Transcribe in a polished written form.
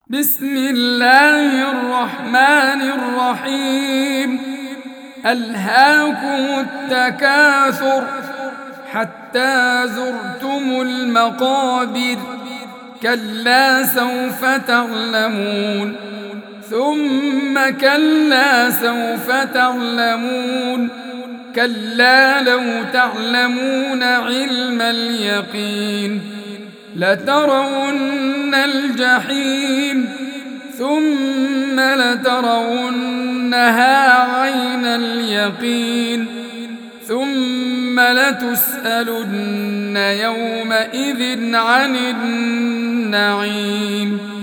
بسم الله الرحمن الرحيم. ألهاكم التكاثر حتى زرتم المقابر، كلا سوف تعلمون ثم كلا سوف تعلمون، كلا لو تعلمون علم اليقين لترون الجحيم ثم لترونها عين اليقين ثم لتسألن يومئذ عن النعيم.